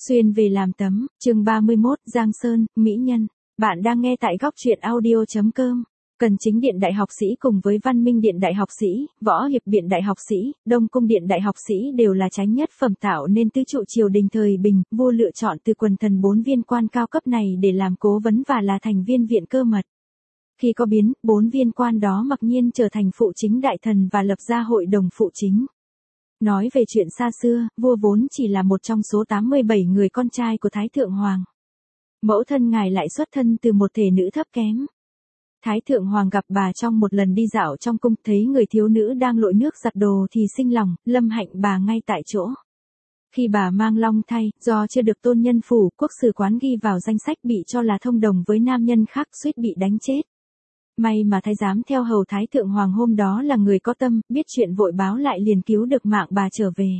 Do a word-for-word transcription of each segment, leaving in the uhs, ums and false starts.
Xuyên về làm tấm, chương ba mươi mốt, Giang Sơn, Mỹ Nhân. Bạn đang nghe tại góc truyện audio chấm com. Cần Chính Điện Đại học sĩ cùng với Văn Minh Điện Đại học sĩ, Võ Hiệp Điện Đại học sĩ, Đông Cung Điện Đại học sĩ đều là chánh nhất phẩm tạo nên tứ trụ triều đình thời Bình, vua lựa chọn từ quần thần bốn viên quan cao cấp này để làm cố vấn và là thành viên viện cơ mật. Khi có biến, bốn viên quan đó mặc nhiên trở thành phụ chính đại thần và lập ra hội đồng phụ chính. Nói về chuyện xa xưa, vua vốn chỉ là một trong số tám mươi bảy người con trai của Thái Thượng Hoàng. Mẫu thân ngài lại xuất thân từ một thể nữ thấp kém. Thái Thượng Hoàng gặp bà trong một lần đi dạo trong cung, thấy người thiếu nữ đang lội nước giặt đồ thì sinh lòng, lâm hạnh bà ngay tại chỗ. Khi bà mang long thay, do chưa được tôn nhân phủ, quốc sử quán ghi vào danh sách bị cho là thông đồng với nam nhân khác, suýt bị đánh chết. May mà thái giám theo hầu Thái Thượng Hoàng hôm đó là người có tâm, biết chuyện vội báo lại liền cứu được mạng bà trở về.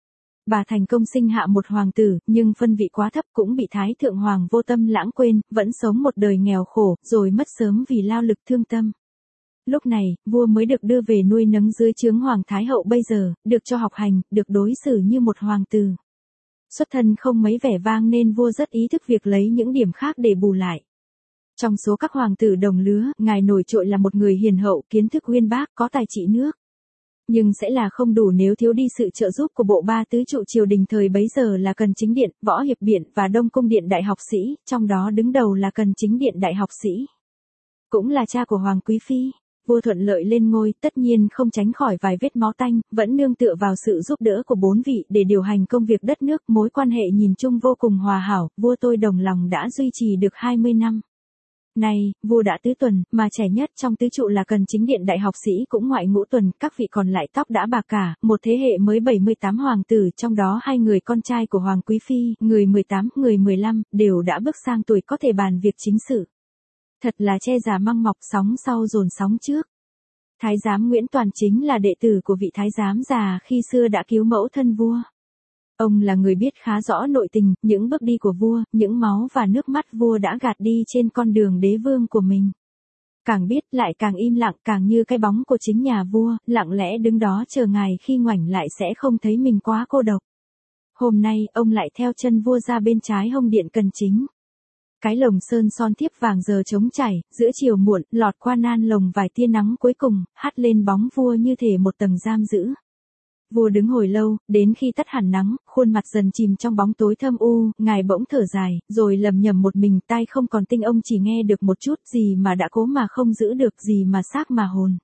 Bà thành công sinh hạ một hoàng tử, nhưng phân vị quá thấp cũng bị Thái Thượng Hoàng vô tâm lãng quên, vẫn sống một đời nghèo khổ, rồi mất sớm vì lao lực thương tâm. Lúc này, vua mới được đưa về nuôi nấng dưới trướng Hoàng Thái Hậu bây giờ, được cho học hành, được đối xử như một hoàng tử. Xuất thân không mấy vẻ vang nên vua rất ý thức việc lấy những điểm khác để bù lại. Trong số các hoàng tử đồng lứa, ngài nổi trội là một người hiền hậu, kiến thức uyên bác, có tài trị nước. Nhưng sẽ là không đủ nếu thiếu đi sự trợ giúp của bộ ba tứ trụ triều đình thời bấy giờ là Cần Chính Điện, Võ Hiệp Điện và Đông Cung Điện Đại học sĩ, trong đó đứng đầu là Cần Chính Điện Đại học sĩ. Cũng là cha của Hoàng Quý Phi, vua thuận lợi lên ngôi, tất nhiên không tránh khỏi vài vết máu tanh, vẫn nương tựa vào sự giúp đỡ của bốn vị để điều hành công việc đất nước, mối quan hệ nhìn chung vô cùng hòa hảo, vua tôi đồng lòng đã duy trì được hai mươi năm. Này, vua đã tứ tuần, mà trẻ nhất trong tứ trụ là Cần Chính Điện Đại học sĩ cũng ngoại ngũ tuần, các vị còn lại tóc đã bạc cả, một thế hệ mới bảy mươi tám hoàng tử, trong đó hai người con trai của Hoàng Quý Phi, người mười tám, người mười lăm, đều đã bước sang tuổi có thể bàn việc chính sự. Thật là che già măng mọc, sóng sau dồn sóng trước. Thái giám Nguyễn Toàn chính là đệ tử của vị thái giám già khi xưa đã cứu mẫu thân vua. Ông là người biết khá rõ nội tình, những bước đi của vua, những máu và nước mắt vua đã gạt đi trên con đường đế vương của mình. Càng biết lại càng im lặng, càng như cái bóng của chính nhà vua, lặng lẽ đứng đó chờ ngài khi ngoảnh lại sẽ không thấy mình quá cô độc. Hôm nay, ông lại theo chân vua ra bên trái hông điện Cần Chính. Cái lồng sơn son thiếp vàng giờ trống chảy, giữa chiều muộn, lọt qua nan lồng vài tia nắng cuối cùng, hắt lên bóng vua như thể một tầng giam giữ. Vua đứng hồi lâu, đến khi tắt hẳn nắng, khuôn mặt dần chìm trong bóng tối thâm u, ngài bỗng thở dài, rồi lầm nhầm một mình, tai không còn tinh, ông chỉ nghe được một chút, gì mà đã cố mà không giữ được, gì mà xác mà hồn.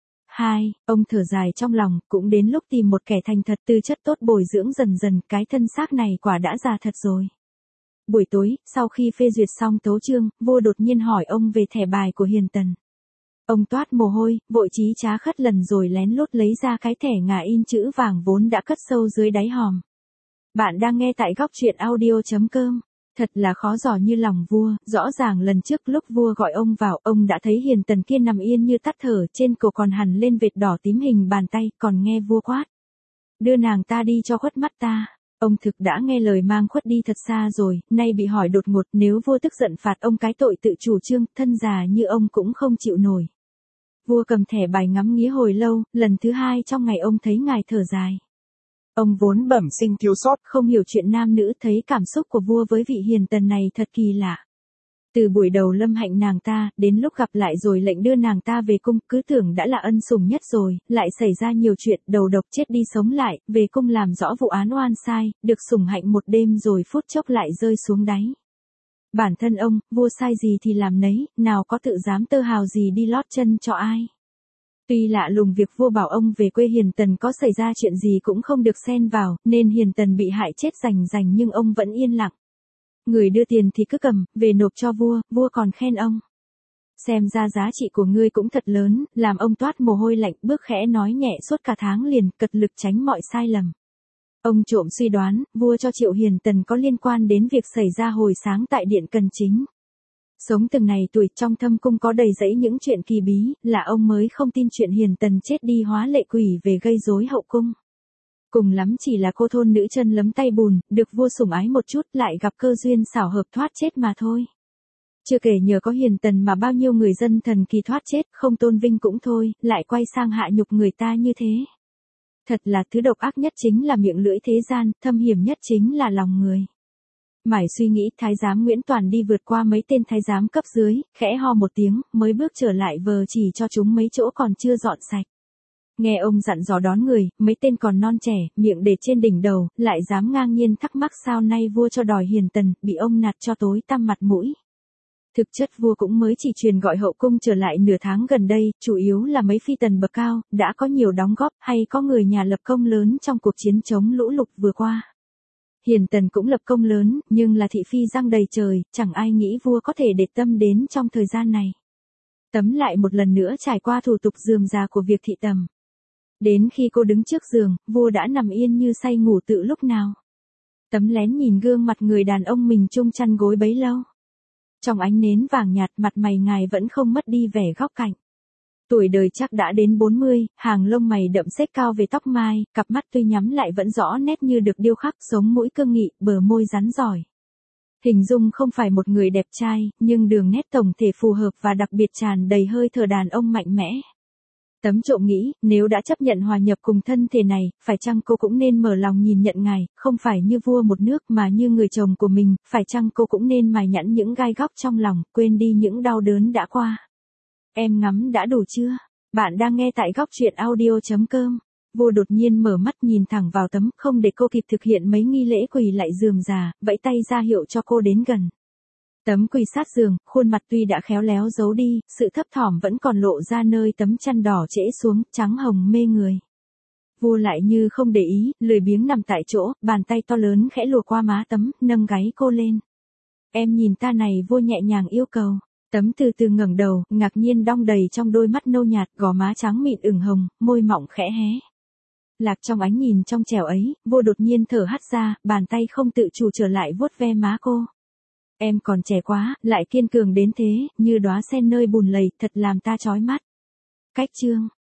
Hai, ông thở dài trong lòng, cũng đến lúc tìm một kẻ thành thật, tư chất tốt bồi dưỡng dần dần, cái thân xác này quả đã già thật rồi. Buổi tối, sau khi phê duyệt xong tấu chương, vua đột nhiên hỏi ông về thẻ bài của Hiền Tần. Ông toát mồ hôi, vội chí trá khất lần rồi lén lút lấy ra cái thẻ ngà in chữ vàng vốn đã cất sâu dưới đáy hòm. Bạn đang nghe tại góc truyện audio chấm com. Thật là khó dò như lòng vua, rõ ràng lần trước lúc vua gọi ông vào, ông đã thấy Hiền Tần kia nằm yên như tắt thở, trên cổ còn hằn lên vệt đỏ tím hình bàn tay, còn nghe vua quát. Đưa nàng ta đi cho khuất mắt ta. Ông thực đã nghe lời mang khuất đi thật xa rồi, nay bị hỏi đột ngột, nếu vua tức giận phạt ông cái tội tự chủ trương, thân già như ông cũng không chịu nổi. Vua cầm thẻ bài ngắm nghía hồi lâu, lần thứ hai trong ngày ông thấy ngài thở dài. Ông vốn bẩm sinh thiếu sót, không hiểu chuyện nam nữ, thấy cảm xúc của vua với vị Hiền Tần này thật kỳ lạ. Từ buổi đầu lâm hạnh nàng ta, đến lúc gặp lại rồi lệnh đưa nàng ta về cung, cứ tưởng đã là ân sủng nhất rồi, lại xảy ra nhiều chuyện, đầu độc chết đi sống lại, về cung làm rõ vụ án oan sai, được sủng hạnh một đêm rồi phút chốc lại rơi xuống đáy. Bản thân ông, vua sai gì thì làm nấy, nào có tự dám tơ hào gì đi lót chân cho ai. Tuy lạ lùng việc vua bảo ông về quê Hiền Tần có xảy ra chuyện gì cũng không được xen vào, nên Hiền Tần bị hại chết rành rành nhưng ông vẫn yên lặng. Người đưa tiền thì cứ cầm, về nộp cho vua, vua còn khen ông. Xem ra giá trị của ngươi cũng thật lớn, làm ông toát mồ hôi lạnh, bước khẽ nói nhẹ suốt cả tháng liền, cật lực tránh mọi sai lầm. Ông trộm suy đoán, vua cho Triệu Hiền Tần có liên quan đến việc xảy ra hồi sáng tại điện Cần Chính. Sống từng này tuổi trong thâm cung có đầy rẫy những chuyện kỳ bí, là ông mới không tin chuyện Hiền Tần chết đi hóa lệ quỷ về gây rối hậu cung. Cùng lắm chỉ là cô thôn nữ chân lấm tay bùn, được vua sủng ái một chút, lại gặp cơ duyên xảo hợp thoát chết mà thôi. Chưa kể nhờ có Hiền Tần mà bao nhiêu người dân thần kỳ thoát chết, không tôn vinh cũng thôi, lại quay sang hạ nhục người ta như thế. Thật là thứ độc ác nhất chính là miệng lưỡi thế gian, thâm hiểm nhất chính là lòng người. Mải suy nghĩ, thái giám Nguyễn Toàn đi vượt qua mấy tên thái giám cấp dưới, khẽ ho một tiếng, mới bước trở lại vờ chỉ cho chúng mấy chỗ còn chưa dọn sạch. Nghe ông dặn dò đón người, mấy tên còn non trẻ, miệng để trên đỉnh đầu, lại dám ngang nhiên thắc mắc sao nay vua cho đòi hiền tần, bị ông nạt cho tối tăm mặt mũi. Thực chất vua cũng mới chỉ truyền gọi hậu cung trở lại nửa tháng gần đây, chủ yếu là mấy phi tần bậc cao, đã có nhiều đóng góp hay có người nhà lập công lớn trong cuộc chiến chống lũ lụt vừa qua. Hiền tần cũng lập công lớn, nhưng là thị phi răng đầy trời, chẳng ai nghĩ vua có thể để tâm đến trong thời gian này. Tấm lại một lần nữa trải qua thủ tục rườm rà của việc thị tầm. Đến khi cô đứng trước giường, vua đã nằm yên như say ngủ tự lúc nào. Tấm lén nhìn gương mặt người đàn ông mình chung chăn gối bấy lâu. Trong ánh nến vàng nhạt, mặt mày ngài vẫn không mất đi vẻ góc cạnh. Tuổi đời chắc đã đến bốn mươi, hàng lông mày đậm xếch cao về tóc mai, cặp mắt tuy nhắm lại vẫn rõ nét như được điêu khắc, sống mũi cương nghị, bờ môi rắn giỏi. Hình dung không phải một người đẹp trai, nhưng đường nét tổng thể phù hợp và đặc biệt tràn đầy hơi thở đàn ông mạnh mẽ. Tấm trộm nghĩ, nếu đã chấp nhận hòa nhập cùng thân thể này, phải chăng cô cũng nên mở lòng nhìn nhận ngài, không phải như vua một nước mà như người chồng của mình, phải chăng cô cũng nên mài nhẵn những gai góc trong lòng, quên đi những đau đớn đã qua. Em ngắm đã đủ chưa? Bạn đang nghe tại góc truyện audio chấm com. Vua đột nhiên mở mắt nhìn thẳng vào Tấm, không để cô kịp thực hiện mấy nghi lễ quỳ lại rườm rà, vẫy tay ra hiệu cho cô đến gần. Tấm quỳ sát giường, khuôn mặt tuy đã khéo léo giấu đi, sự thấp thỏm vẫn còn lộ ra nơi tấm chăn đỏ trễ xuống, trắng hồng mê người. Vua lại như không để ý, lười biếng nằm tại chỗ, bàn tay to lớn khẽ lùa qua má Tấm, nâng gáy cô lên. Em nhìn ta này, vua nhẹ nhàng yêu cầu. Tấm từ từ ngẩng đầu, ngạc nhiên đong đầy trong đôi mắt nâu nhạt, gò má trắng mịn ửng hồng, môi mọng khẽ hé. Lạc trong ánh nhìn trong trẻo ấy, vua đột nhiên thở hắt ra, bàn tay không tự chủ trở lại vuốt ve má cô. Em còn trẻ quá, lại kiên cường đến thế, như đóa sen nơi bùn lầy, thật làm ta chói mắt. Cách chương